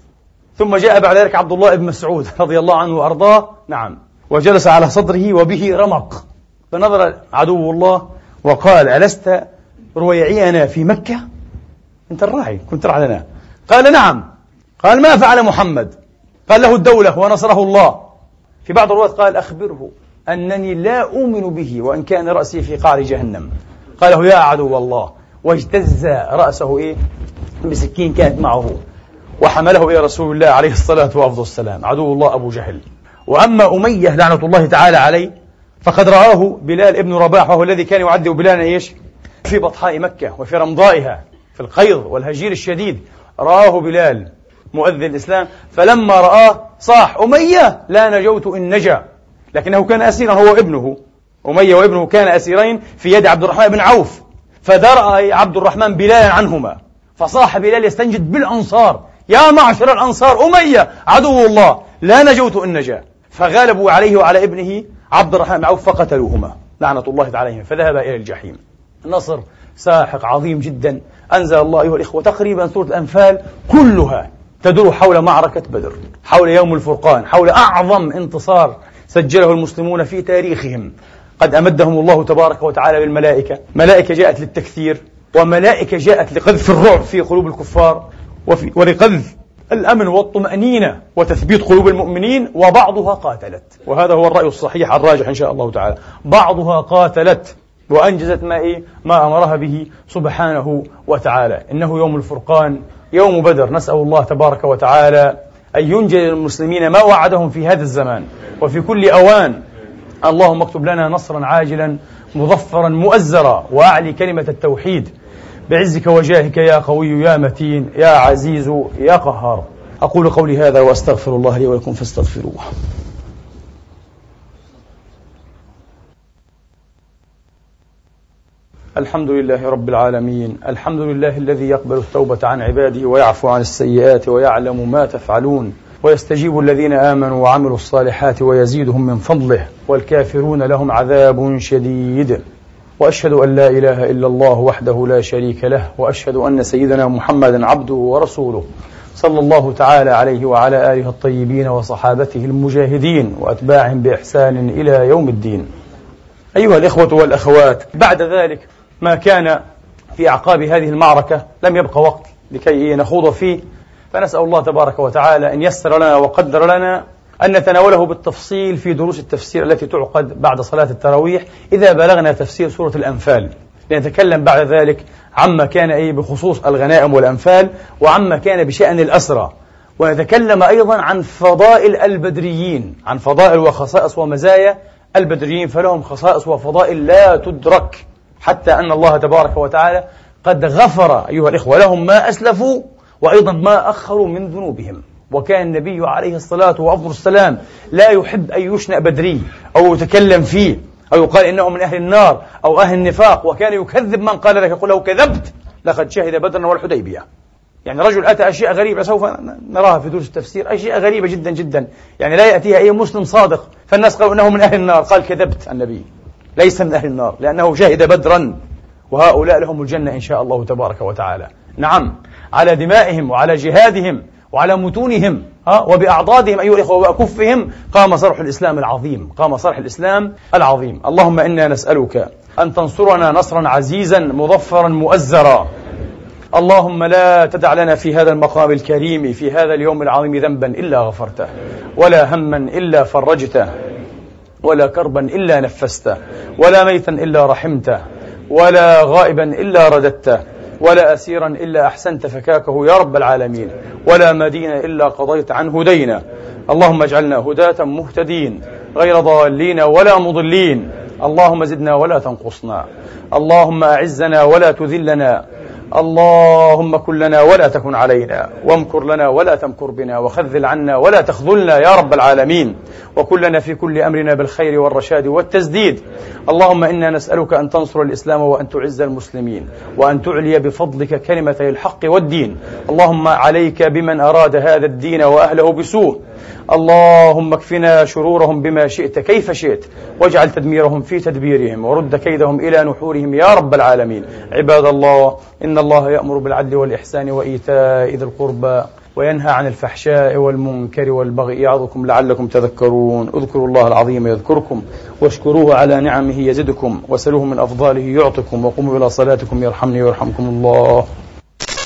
ثم جاء بعد ذلك عبد الله بن مسعود رضي الله عنه وأرضاه، نعم، وجلس على صدره وبه رمق، فنظر عدو الله وقال: ألست رويعينا في مكة؟ أنت الراعي، كنت ترعى لنا. قال: نعم. قال: ما فعل محمد؟ قال: له الدولة ونصره الله. في بعض الروايات قال: أخبره أنني لا أؤمن به وإن كان رأسي في قعر جهنم. قال له: يا عدو الله، واجتز رأسه بسكين كانت معه وحمله إلى رسول الله عليه الصلاة والسلام، عدو الله أبو جهل. وأما أمية لعنة الله تعالى عليه فقد رآه بلال ابن رباح، وهو الذي كان يعذب بلالا في بطحاء مكة وفي رمضائها في القيض والهجير الشديد. رآه بلال مؤذن الإسلام، فلما رآه صاح: أمية لا نجوت إن نجا، لكنه كان أسيرا هو ابنه، أمية وابنه كان أسيرين في يد عبد الرحمن بن عوف، فدرأ عبد الرحمن بلالا عنهما، فصاح بلال يستنجد بالأنصار: يا معشر الأنصار، أمية عدو الله لا نجوت إن نجا. فغالبوا عليه وعلى ابنه عبد الرحمن بن عوف فقتلوهما لعنة الله عليهم، فذهب إلى الجحيم. نصر ساحق عظيم جدا أنزل الله أيها الإخوة. تقريبا سورة الأنفال كلها تدور حول معركة بدر، حول يوم الفرقان، حول أعظم انتصار سجله المسلمون في تاريخهم. قد أمدهم الله تبارك وتعالى بالملائكة، ملائكة جاءت للتكثير وملائكة جاءت لقذف الرعب في قلوب الكفار ولقذف الأمن والطمأنينة وتثبيت قلوب المؤمنين، وبعضها قاتلت، وهذا هو الرأي الصحيح الراجح إن شاء الله تعالى. بعضها قاتلت وأنجزت ما أمرها به سبحانه وتعالى. إنه يوم الفرقان، يوم بدر. نسأل الله تبارك وتعالى أن ينجي للمسلمين ما وعدهم في هذا الزمان وفي كل أوان. اللهم اكتب لنا نصرا عاجلا مظفرا مؤزرا، وأعلي كلمة التوحيد بعزك وجاهك يا قوي يا متين يا عزيز يا قهار. أقول قولي هذا وأستغفر الله لي ولكم فاستغفروه. الحمد لله رب العالمين، الحمد لله الذي يقبل التوبة عن عباده ويعفو عن السيئات ويعلم ما تفعلون، ويستجيب الذين آمنوا وعملوا الصالحات ويزيدهم من فضله، والكافرون لهم عذاب شديد. وأشهد أن لا إله إلا الله وحده لا شريك له، وأشهد أن سيدنا محمدا عبده ورسوله، صلى الله تعالى عليه وعلى آله الطيبين وصحابته المجاهدين وأتباعهم بإحسان إلى يوم الدين. أيها الإخوة والأخوات، بعد ذلك ما كان في أعقاب هذه المعركة لم يبقى وقت لكي نخوض فيه، فنسأل الله تبارك وتعالى أن يسر لنا وقدر لنا أن نتناوله بالتفصيل في دروس التفسير التي تعقد بعد صلاة التراويح إذا بلغنا تفسير سورة الأنفال، لنتكلم بعد ذلك عما كان بخصوص الغنائم والأنفال، وعما كان بشأن الأسرى، ونتكلم أيضا عن فضائل البدريين، عن فضائل وخصائص ومزايا البدريين، فلهم خصائص وفضائل لا تدرك، حتى أن الله تبارك وتعالى قد غفر أيها الإخوة لهم ما أسلفوا وأيضا ما أخروا من ذنوبهم. وكان النبي عليه الصلاة والسلام لا يحب أن يشنأ بدري أو يتكلم فيه أو يقال إنه من أهل النار أو أهل النفاق، وكان يكذب من قال لك، يقول له كذبت لقد شهد بدرا والحديبية. يعني رجل أتى أشياء غريبة سوف نراها في دروس التفسير، أشياء غريبة جدا جدا، يعني لا يأتيها أي مسلم صادق، فالناس قالوا إنه من أهل النار، قال كذبت، النبي ليس من أهل النار لأنه شهد بدرا، وهؤلاء لهم الجنة إن شاء الله تبارك وتعالى. نعم، على دمائهم وعلى جهادهم وعلى متونهم وبأعضادهم أيها الإخوة وأكفهم قام صرح الإسلام العظيم، قام صرح الإسلام العظيم. اللهم إنا نسألك أن تنصرنا نصرا عزيزا مظفرا مؤزرا. اللهم لا تدع لنا في هذا المقام الكريم في هذا اليوم العظيم ذنبا إلا غفرته، ولا هما إلا فرجته، ولا كربا إلا نفسته، ولا ميتا إلا رحمته، ولا غائبا إلا رددته، ولا أسيرا إلا أحسنت فكاكه يا رب العالمين، ولا مدينا إلا قضيت عنه دينا. اللهم اجعلنا هداة مهتدين غير ضالين ولا مضلين. اللهم زدنا ولا تنقصنا، اللهم أعزنا ولا تذلنا، اللهم كن لنا ولا تكن علينا، وامكر لنا ولا تمكر بنا، وخذل عنا ولا تخذلنا يا رب العالمين، وكن لنا في كل أمرنا بالخير والرشاد والتسديد. اللهم إنا نسألك أن تنصر الإسلام وأن تعز المسلمين وأن تعلي بفضلك كلمتي الحق والدين. اللهم عليك بمن أراد هذا الدين وأهله بسوء، اللهم اكفنا شرورهم بما شئت كيف شئت، واجعل تدميرهم في تدبيرهم، ورد كيدهم إلى نحورهم يا رب العالمين. عباد الله، إن الله يأمر بالعدل والإحسان وإيتاء ذي القربى وينهى عن الفحشاء والمنكر والبغي يعظكم لعلكم تذكرون. اذكروا الله العظيم يذكركم، واشكروه على نعمه يزدكم، وسلوه من أفضاله يعطكم، وقوموا إلى صلاتكم يرحمني ويرحمكم الله.